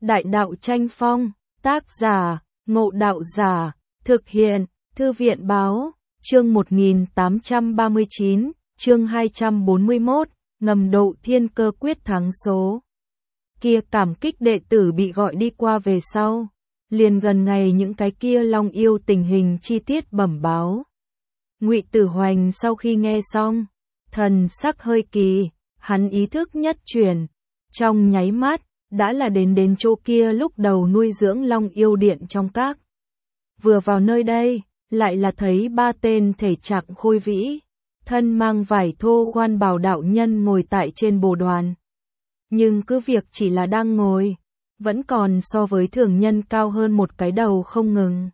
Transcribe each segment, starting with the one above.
Đại đạo tranh phong, tác giả, Ngộ Đạo Giả, thực hiện, Thư viện báo, chương 1839, chương 241, ngầm độ thiên cơ quyết thắng số. Kia cảm kích đệ tử bị gọi đi qua về sau, liền gần ngày những cái kia long yêu tình hình chi tiết bẩm báo. Ngụy Tử Hoành sau khi nghe xong, thần sắc hơi kỳ, hắn ý thức nhất chuyển, trong nháy mắt, đã là đến chỗ kia lúc đầu nuôi dưỡng long yêu điện trong các. Vừa vào nơi đây, lại là thấy ba tên thể trạng khôi vĩ, thân mang vải thô quan bào đạo nhân ngồi tại trên bồ đoàn. Nhưng cứ việc chỉ là đang ngồi, vẫn còn so với thường nhân cao hơn một cái đầu không ngừng.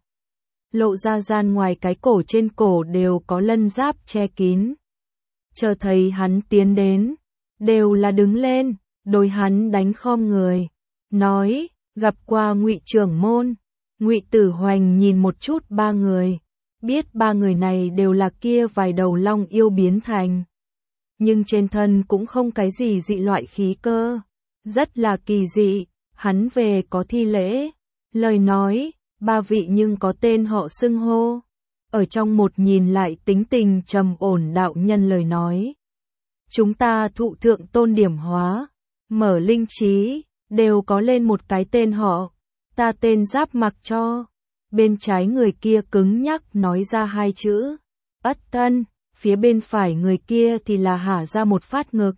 Lộ ra gian ngoài cái cổ trên cổ đều có lân giáp che kín. Chờ thấy hắn tiến đến, đều là đứng lên, đối hắn đánh khom người, nói, gặp qua Ngụy trưởng môn. Ngụy Tử Hoành nhìn một chút ba người, biết ba người này đều là kia vài đầu long yêu biến thành. Nhưng trên thân cũng không cái gì dị loại khí cơ, rất là kỳ dị, hắn về có thi lễ, lời nói, ba vị nhưng có tên họ xưng hô. Ở trong một nhìn lại tính tình trầm ổn đạo nhân lời nói. Chúng ta thụ thượng tôn điểm hóa, mở linh trí, đều có lên một cái tên họ, ta tên Giáp Mặc cho. Bên trái người kia cứng nhắc nói ra hai chữ, Ất Tân, phía bên phải người kia thì là hả ra một phát ngực.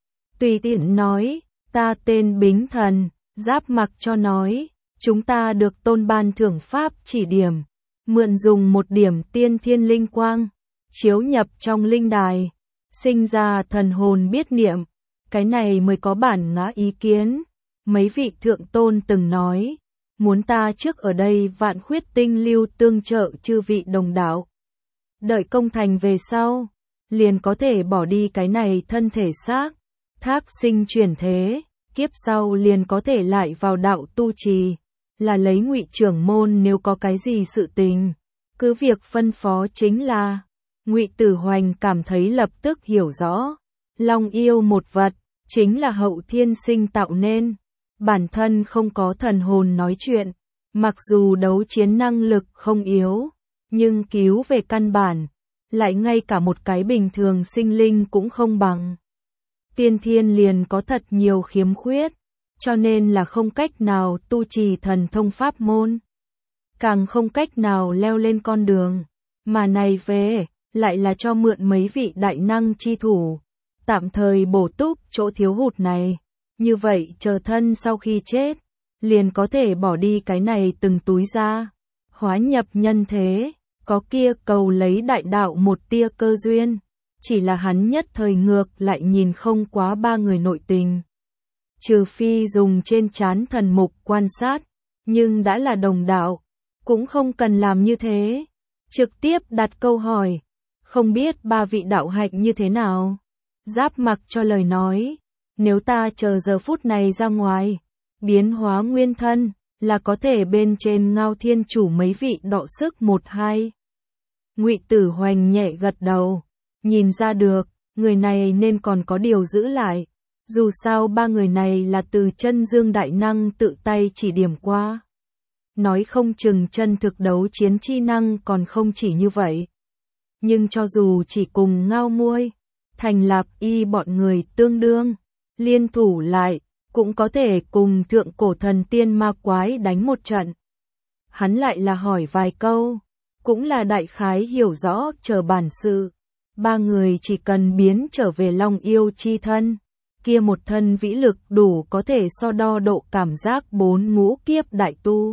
Tùy tiện nói, ta tên Bính Thần, Giáp Mặc cho nói, chúng ta được tôn ban thưởng pháp chỉ điểm, mượn dùng một điểm tiên thiên linh quang, chiếu nhập trong linh đài, sinh ra thần hồn biết niệm, cái này mới có bản ngã ý kiến. Mấy vị thượng tôn từng nói, muốn ta trước ở đây vạn khuyết tinh lưu tương trợ chư vị đồng đạo. Đợi công thành về sau, liền có thể bỏ đi cái này thân thể xác, thác sinh chuyển thế, kiếp sau liền có thể lại vào đạo tu trì, là lấy Ngụy trưởng môn nếu có cái gì sự tình, cứ việc phân phó chính là. Ngụy Tử Hoành cảm thấy lập tức hiểu rõ, long yêu một vật, chính là hậu thiên sinh tạo nên, bản thân không có thần hồn nói chuyện, mặc dù đấu chiến năng lực không yếu, nhưng cứu về căn bản, lại ngay cả một cái bình thường sinh linh cũng không bằng. Tiên thiên liền có thật nhiều khiếm khuyết, cho nên là không cách nào tu trì thần thông pháp môn, càng không cách nào leo lên con đường, mà này về, lại là cho mượn mấy vị đại năng chi thủ, tạm thời bổ túc chỗ thiếu hụt này, như vậy chờ thân sau khi chết, liền có thể bỏ đi cái này từng túi ra, hóa nhập nhân thế, có kia cầu lấy đại đạo một tia cơ duyên, chỉ là hắn nhất thời ngược lại nhìn không quá ba người nội tình. Trừ phi dùng trên trán thần mục quan sát, nhưng đã là đồng đạo, cũng không cần làm như thế. Trực tiếp đặt câu hỏi, không biết ba vị đạo hạnh như thế nào? Giáp Mặc cho lời nói, nếu ta chờ giờ phút này ra ngoài, biến hóa nguyên thân, là có thể bên trên Ngao Thiên Chủ mấy vị đọ sức một hai. Ngụy Tử Hoành nhẹ gật đầu, nhìn ra được, người này nên còn có điều giữ lại. Dù sao ba người này là từ Chân Dương đại năng tự tay chỉ điểm qua. Nói không chừng chân thực đấu chiến chi năng còn không chỉ như vậy. Nhưng cho dù chỉ cùng Ngao Muôi, Thành Lạp Y bọn người tương đương, liên thủ lại, cũng có thể cùng thượng cổ thần tiên ma quái đánh một trận. Hắn lại là hỏi vài câu, cũng là đại khái hiểu rõ chờ bản sự. Ba người chỉ cần biến trở về long yêu chi thân, kia một thân vĩ lực đủ có thể so đo độ cảm giác 4 ngũ kiếp đại tu.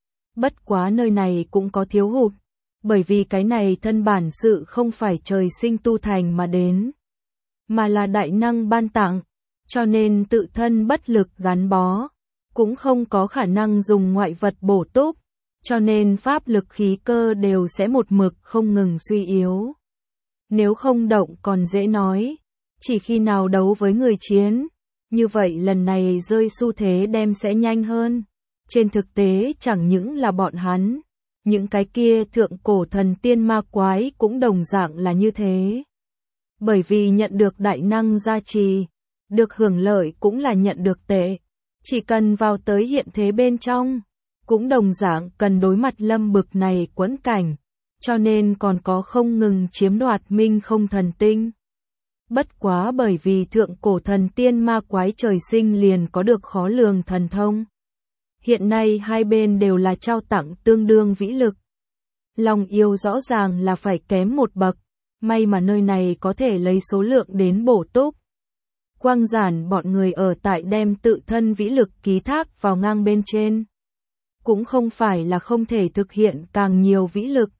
Bất quá nơi này cũng có thiếu hụt, bởi vì cái này thân bản sự không phải trời sinh tu thành mà đến, mà là đại năng ban tặng, cho nên tự thân bất lực gắn bó, cũng không có khả năng dùng ngoại vật bổ túc, cho nên pháp lực khí cơ đều sẽ một mực không ngừng suy yếu. Nếu không động còn dễ nói, chỉ khi nào đấu với người chiến, như vậy lần này rơi xu thế đem sẽ nhanh hơn. Trên thực tế chẳng những là bọn hắn, những cái kia thượng cổ thần tiên ma quái cũng đồng dạng là như thế. Bởi vì nhận được đại năng gia trì, được hưởng lợi cũng là nhận được tệ. Chỉ cần vào tới hiện thế bên trong, cũng đồng dạng cần đối mặt lâm bực này quẫn cảnh, cho nên còn có không ngừng chiếm đoạt minh không thần tinh. Bất quá bởi vì thượng cổ thần tiên ma quái trời sinh liền có được khó lường thần thông. Hiện nay hai bên đều là trao tặng tương đương vĩ lực. Lòng yêu rõ ràng là phải kém một bậc, may mà nơi này có thể lấy số lượng đến bổ túc. Quang giản bọn người ở tại đem tự thân vĩ lực ký thác vào ngang bên trên. Cũng không phải là không thể thực hiện càng nhiều vĩ lực,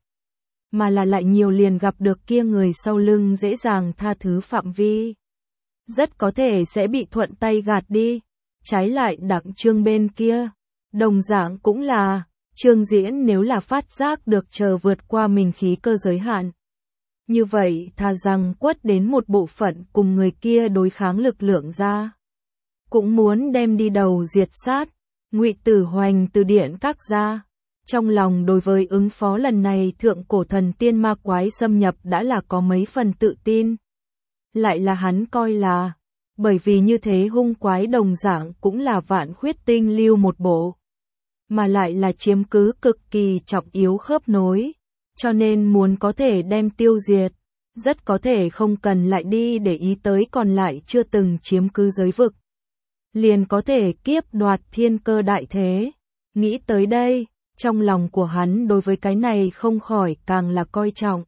mà là lại nhiều liền gặp được kia người sau lưng dễ dàng tha thứ phạm vi. Rất có thể sẽ bị thuận tay gạt đi. Trái lại Đặng Trương bên kia, đồng dạng cũng là, Trương Diễn nếu là phát giác được chờ vượt qua mình khí cơ giới hạn. Như vậy thà rằng quất đến một bộ phận cùng người kia đối kháng lực lượng ra. Cũng muốn đem đi đầu diệt sát, Ngụy Tử Hoành từ điện các ra. Trong lòng đối với ứng phó lần này thượng cổ thần tiên ma quái xâm nhập đã là có mấy phần tự tin. Lại là hắn coi là, bởi vì như thế hung quái đồng dạng cũng là vạn khuyết tinh lưu một bộ. Mà lại là chiếm cứ cực kỳ trọng yếu khớp nối, cho nên muốn có thể đem tiêu diệt, rất có thể không cần lại đi để ý tới còn lại chưa từng chiếm cứ giới vực. Liền có thể kiếp đoạt thiên cơ đại thế. Nghĩ tới đây, trong lòng của hắn đối với cái này không khỏi càng là coi trọng.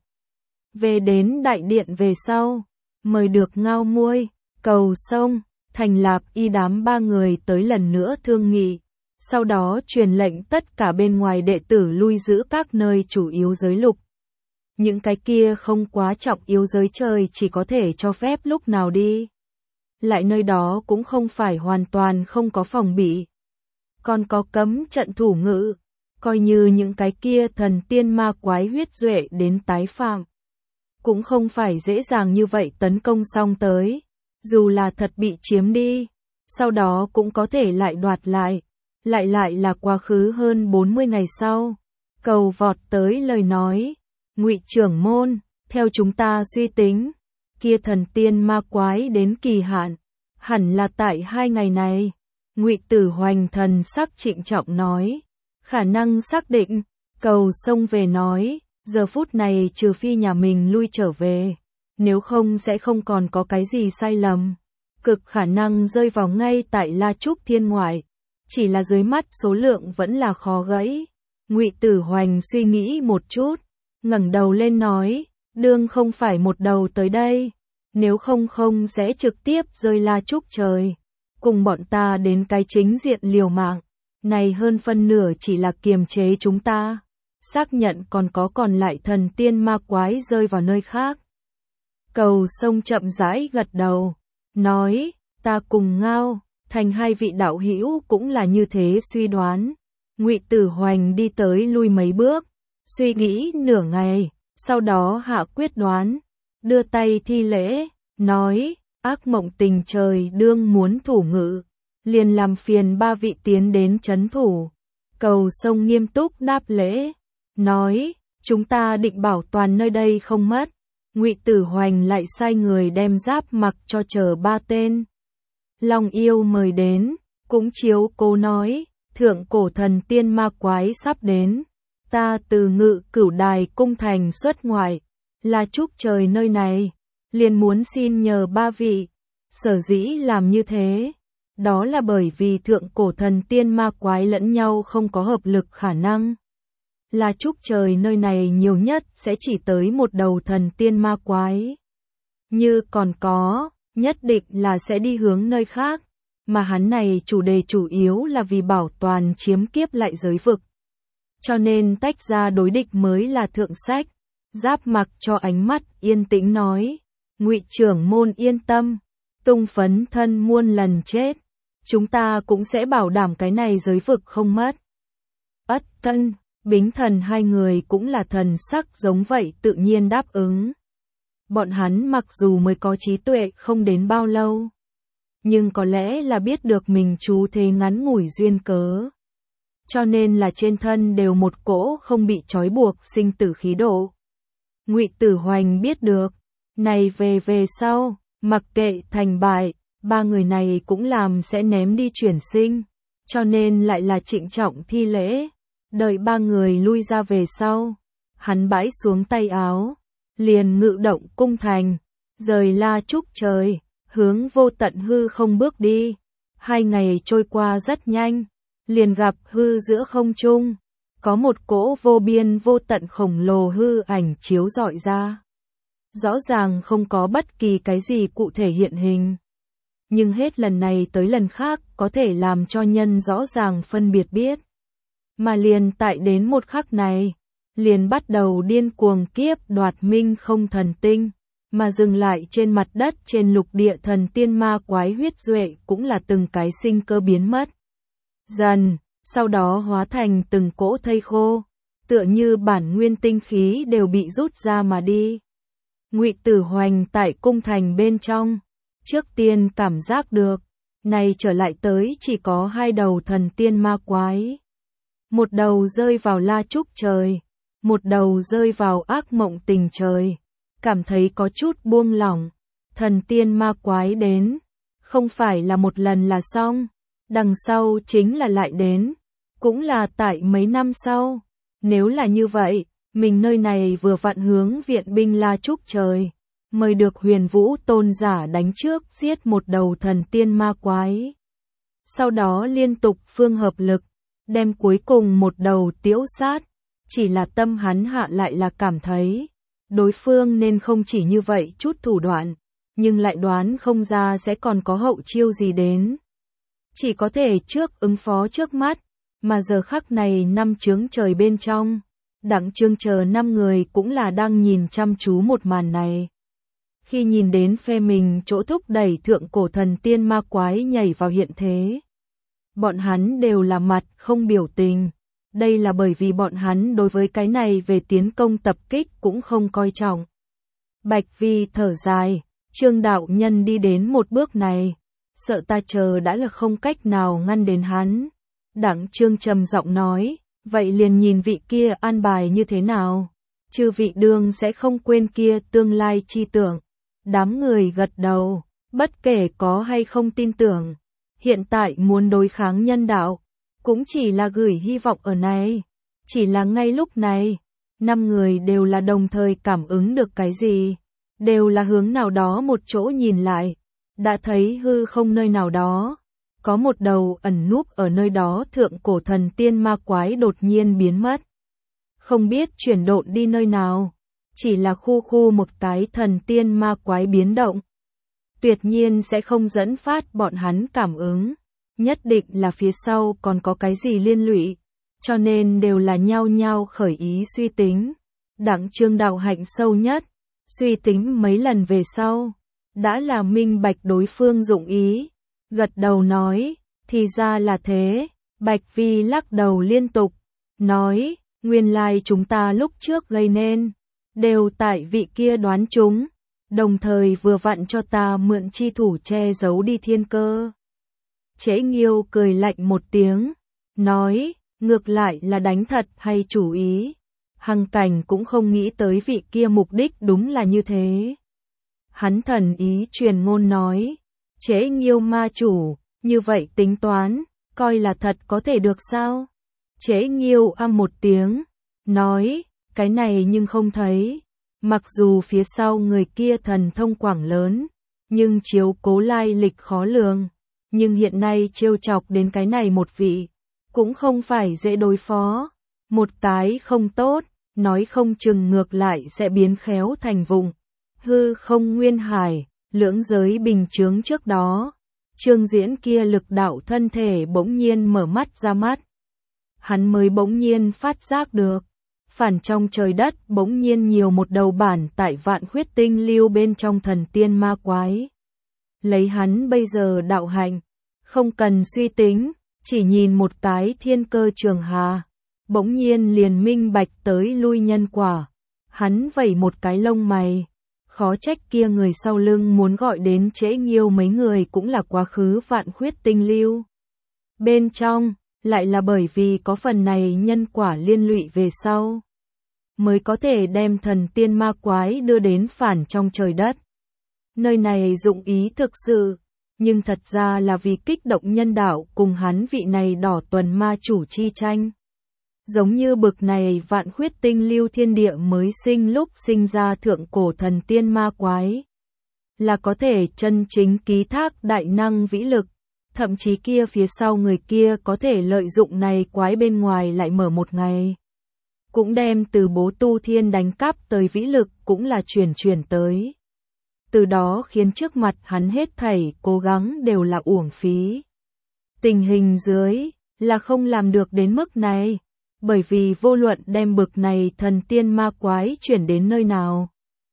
Về đến đại điện về sau, mời được Ngao Muôi, Cầu Sông, Thành Lạp Y đám ba người tới lần nữa thương nghị. Sau đó truyền lệnh tất cả bên ngoài đệ tử lui giữ các nơi chủ yếu giới lục. Những cái kia không quá trọng yếu giới trời chỉ có thể cho phép lúc nào đi. Lại nơi đó cũng không phải hoàn toàn không có phòng bị. Còn có cấm trận thủ ngữ, coi như những cái kia thần tiên ma quái huyết duệ đến tái phạm. Cũng không phải dễ dàng như vậy tấn công xong tới, dù là thật bị chiếm đi, sau đó cũng có thể lại đoạt lại. Lại là quá khứ hơn 40 ngày sau, Cầu vọt tới lời nói, Ngụy trưởng môn, theo chúng ta suy tính, kia thần tiên ma quái đến kỳ hạn, hẳn là tại 2 ngày này. Ngụy Tử Hoành thần sắc trịnh trọng nói, khả năng xác định. Cầu Sông về nói, giờ phút này trừ phi nhà mình lui trở về, nếu không sẽ không còn có cái gì sai lầm. Cực khả năng rơi vào ngay tại La Trúc Thiên ngoại. Chỉ là dưới mắt số lượng vẫn là khó gãy. Ngụy Tử Hoành suy nghĩ một chút, ngẩng đầu lên nói, đương không phải một đầu tới đây, nếu không sẽ trực tiếp rơi La Trúc trời, cùng bọn ta đến cái chính diện liều mạng, này hơn phân nửa chỉ là kiềm chế chúng ta, xác nhận còn lại thần tiên ma quái rơi vào nơi khác. Cầu Sông chậm rãi gật đầu, nói, ta cùng Ngao, Thành hai vị đạo hữu cũng là như thế suy đoán. Ngụy Tử Hoành đi tới lui mấy bước, suy nghĩ nửa ngày, sau đó hạ quyết đoán, đưa tay thi lễ, nói, ác mộng tình trời đương muốn thủ ngự, liền làm phiền ba vị tiến đến trấn thủ. Cầu Sông nghiêm túc đáp lễ, nói, chúng ta định bảo toàn nơi đây không mất. Ngụy Tử Hoành lại sai người đem giáp mặc cho chờ 3 tên. Long yêu mời đến, cũng chiếu cố nói, thượng cổ thần tiên ma quái sắp đến, ta từ Ngự Cửu Đài cung thành xuất ngoại, La Trúc trời nơi này, liền muốn xin nhờ ba vị. Sở dĩ làm như thế, đó là bởi vì thượng cổ thần tiên ma quái lẫn nhau không có hợp lực khả năng. La Trúc trời nơi này nhiều nhất sẽ chỉ tới một đầu thần tiên ma quái. Như còn có, nhất định là sẽ đi hướng nơi khác, mà hắn này chủ đề chủ yếu là vì bảo toàn chiếm kiếp lại giới vực. Cho nên tách ra đối địch mới là thượng sách. Giáp mặc cho ánh mắt yên tĩnh nói, Ngụy trưởng môn yên tâm, tung phấn thân muôn lần chết, chúng ta cũng sẽ bảo đảm cái này giới vực không mất. Ất Tân, Bính Thần hai người cũng là thần sắc giống vậy tự nhiên đáp ứng. Bọn hắn mặc dù mới có trí tuệ không đến bao lâu, nhưng có lẽ là biết được mình chú thế ngắn ngủi duyên cớ. Cho nên là trên thân đều một cỗ không bị trói buộc sinh tử khí độ. Ngụy Tử Hoành biết được, này về sau, mặc kệ thành bại, ba người này cũng làm sẽ ném đi chuyển sinh, cho nên lại là trịnh trọng thi lễ. Đợi ba người lui ra về sau, hắn bãi xuống tay áo, liền ngự động cung thành, rời La Trúc trời, hướng vô tận hư không bước đi. 2 ngày trôi qua rất nhanh, liền gặp hư giữa không trung, có một cỗ vô biên vô tận khổng lồ hư ảnh chiếu rọi ra. Rõ ràng không có bất kỳ cái gì cụ thể hiện hình, nhưng hết lần này tới lần khác có thể làm cho nhân rõ ràng phân biệt biết. Mà liền tại đến một khắc này, liền bắt đầu điên cuồng kiếp đoạt minh không thần tinh, mà dừng lại trên mặt đất trên lục địa thần tiên ma quái huyết duệ cũng là từng cái sinh cơ biến mất. Dần, sau đó hóa thành từng cỗ thây khô, tựa như bản nguyên tinh khí đều bị rút ra mà đi. Ngụy Tử Hoành tại cung thành bên trong, trước tiên cảm giác được, này trở lại tới chỉ có 2 đầu thần tiên ma quái. Một đầu rơi vào La Trúc trời, một đầu rơi vào ác mộng tình trời, cảm thấy có chút buông lỏng. Thần tiên ma quái đến, không phải là một lần là xong, đằng sau chính là lại đến, cũng là tại mấy năm sau. Nếu là như vậy, mình nơi này vừa vặn hướng viện binh La Trúc trời, mời được Huyền Vũ tôn giả đánh trước giết một đầu thần tiên ma quái. Sau đó liên tục phương hợp lực, đem cuối cùng một đầu tiễu sát. Chỉ là tâm hắn hạ lại là cảm thấy, đối phương nên không chỉ như vậy chút thủ đoạn, nhưng lại đoán không ra sẽ còn có hậu chiêu gì đến. Chỉ có thể trước ứng phó trước mắt, mà giờ khắc này 5 chướng trời bên trong, Đặng Trương chờ 5 người cũng là đang nhìn chăm chú một màn này. Khi nhìn đến phe mình chỗ thúc đẩy thượng cổ thần tiên ma quái nhảy vào hiện thế, bọn hắn đều là mặt không biểu tình. Đây là bởi vì bọn hắn đối với cái này về tiến công tập kích cũng không coi trọng. Bạch Vi thở dài, Trương đạo nhân đi đến một bước này, sợ ta chờ đã là không cách nào ngăn đến hắn. Đặng Trương trầm giọng nói, vậy liền nhìn vị kia an bài như thế nào. Chư vị đương sẽ không quên kia tương lai chi tưởng. Đám người gật đầu, bất kể có hay không tin tưởng, hiện tại muốn đối kháng nhân đạo, cũng chỉ là gửi hy vọng ở này. Chỉ là ngay lúc này, 5 người đều là đồng thời cảm ứng được cái gì, đều là hướng nào đó một chỗ nhìn lại, đã thấy hư không nơi nào đó, có một đầu ẩn núp ở nơi đó thượng cổ thần tiên ma quái đột nhiên biến mất. Không biết chuyển độn đi nơi nào, chỉ là khu một cái thần tiên ma quái biến động. Tuyệt nhiên sẽ không dẫn phát bọn hắn cảm ứng. Nhất định là phía sau còn có cái gì liên lụy, cho nên đều là nhao nhao khởi ý suy tính. Đặng Trương đạo hạnh sâu nhất, suy tính mấy lần về sau, đã là minh bạch đối phương dụng ý, gật đầu nói, thì ra là thế. Bạch Vi lắc đầu liên tục, nói, nguyên lai chúng ta lúc trước gây nên, đều tại vị kia đoán chúng, đồng thời vừa vặn cho ta mượn chi thủ che giấu đi thiên cơ. Trễ Nghiêu cười lạnh một tiếng, nói, ngược lại là đánh thật hay chủ ý. Hằng Cảnh cũng không nghĩ tới vị kia mục đích đúng là như thế. Hắn thần ý truyền ngôn nói, Trễ Nghiêu ma chủ, như vậy tính toán, coi là thật có thể được sao? Trễ Nghiêu âm một tiếng, nói, cái này nhưng không thấy. Mặc dù phía sau người kia thần thông quảng lớn, nhưng chiếu cố lai lịch khó lường. Nhưng hiện nay trêu chọc đến cái này một vị, cũng không phải dễ đối phó. Một cái không tốt, nói không chừng ngược lại sẽ biến khéo thành vùng hư không nguyên hải, lưỡng giới bình chướng trước đó. Trương Diễn kia lực đạo thân thể bỗng nhiên mở mắt ra mắt. Hắn mới bỗng nhiên phát giác được, phản trong trời đất bỗng nhiên nhiều một đầu bản tại vạn khuyết tinh lưu bên trong thần tiên ma quái. Lấy hắn bây giờ đạo hạnh, không cần suy tính, chỉ nhìn một cái thiên cơ trường hà, bỗng nhiên liền minh bạch tới lui nhân quả. Hắn vẩy một cái lông mày, khó trách kia người sau lưng muốn gọi đến Trễ Nghiêu mấy người cũng là quá khứ vạn khuyết tinh lưu. Bên trong, lại là bởi vì có phần này nhân quả liên lụy về sau, mới có thể đem thần tiên ma quái đưa đến phản trong trời đất. Nơi này dụng ý thực sự, nhưng thật ra là vì kích động nhân đạo cùng hắn vị này đỏ tuần ma chủ chi tranh. Giống như bực này vạn khuyết tinh lưu thiên địa mới sinh lúc sinh ra thượng cổ thần tiên ma quái. Là có thể chân chính ký thác đại năng vĩ lực, thậm chí kia phía sau người kia có thể lợi dụng này quái bên ngoài lại mở một ngày. Cũng đem từ bố tu thiên đánh cắp tới vĩ lực cũng là chuyển tới. Từ đó khiến trước mặt hắn hết thảy cố gắng đều là uổng phí. Tình hình dưới là không làm được đến mức này, bởi vì vô luận đem bực này thần tiên ma quái chuyển đến nơi nào,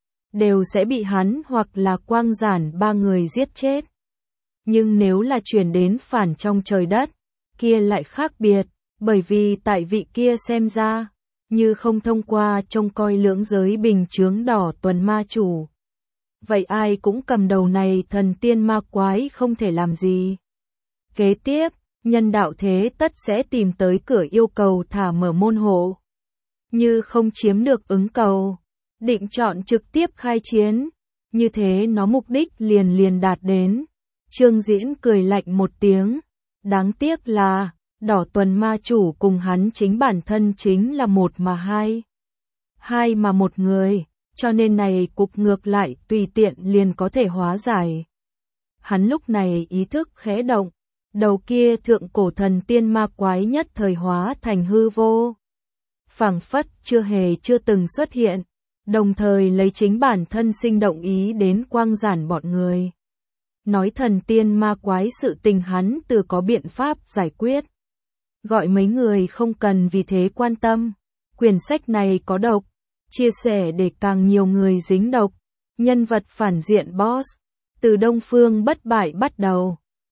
đều sẽ bị hắn hoặc là Quang Giản ba người giết chết. Nhưng nếu là chuyển đến phản trong trời đất, kia lại khác biệt, bởi vì tại vị kia xem ra, như không thông qua trông coi lưỡng giới bình chướng đỏ tuần ma chủ. Vậy ai cũng cầm đầu này thần tiên ma quái không thể làm gì. Kế tiếp, nhân đạo thế tất sẽ tìm tới cửa yêu cầu thả mở môn hộ. Như không chiếm được ứng cầu, định chọn trực tiếp khai chiến. Như thế nó mục đích liền đạt đến. Trương Diễn cười lạnh một tiếng. Đáng tiếc là, đỏ tuần ma chủ cùng hắn chính bản thân chính là một mà hai. Hai mà một người, cho nên này cục ngược lại tùy tiện liền có thể hóa giải. Hắn lúc này ý thức khẽ động, đầu kia thượng cổ thần tiên ma quái nhất thời hóa thành hư vô. Phảng phất chưa từng xuất hiện, đồng thời lấy chính bản thân sinh động ý đến Quang Giản bọn người. Nói thần tiên ma quái sự tình hắn tự có biện pháp giải quyết. Gọi mấy người không cần vì thế quan tâm. Quyển sách này có độc, chia sẻ để càng nhiều người dính độc. Nhân vật phản diện boss, từ Đông Phương bất bại bắt đầu.